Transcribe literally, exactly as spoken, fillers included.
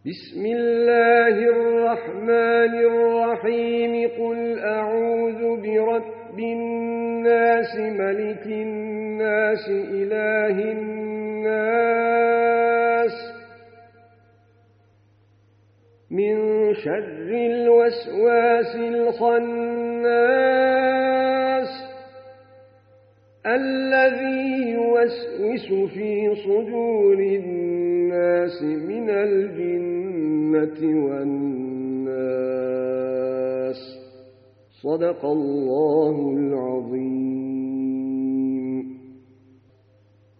بسم الله الرحمن الرحيم قل أعوذ برب الناس ملك الناس إله الناس من شر الوسواس الخناس الذي يوسوس في صدور الناس من الجنة والناس صدق الله العظيم.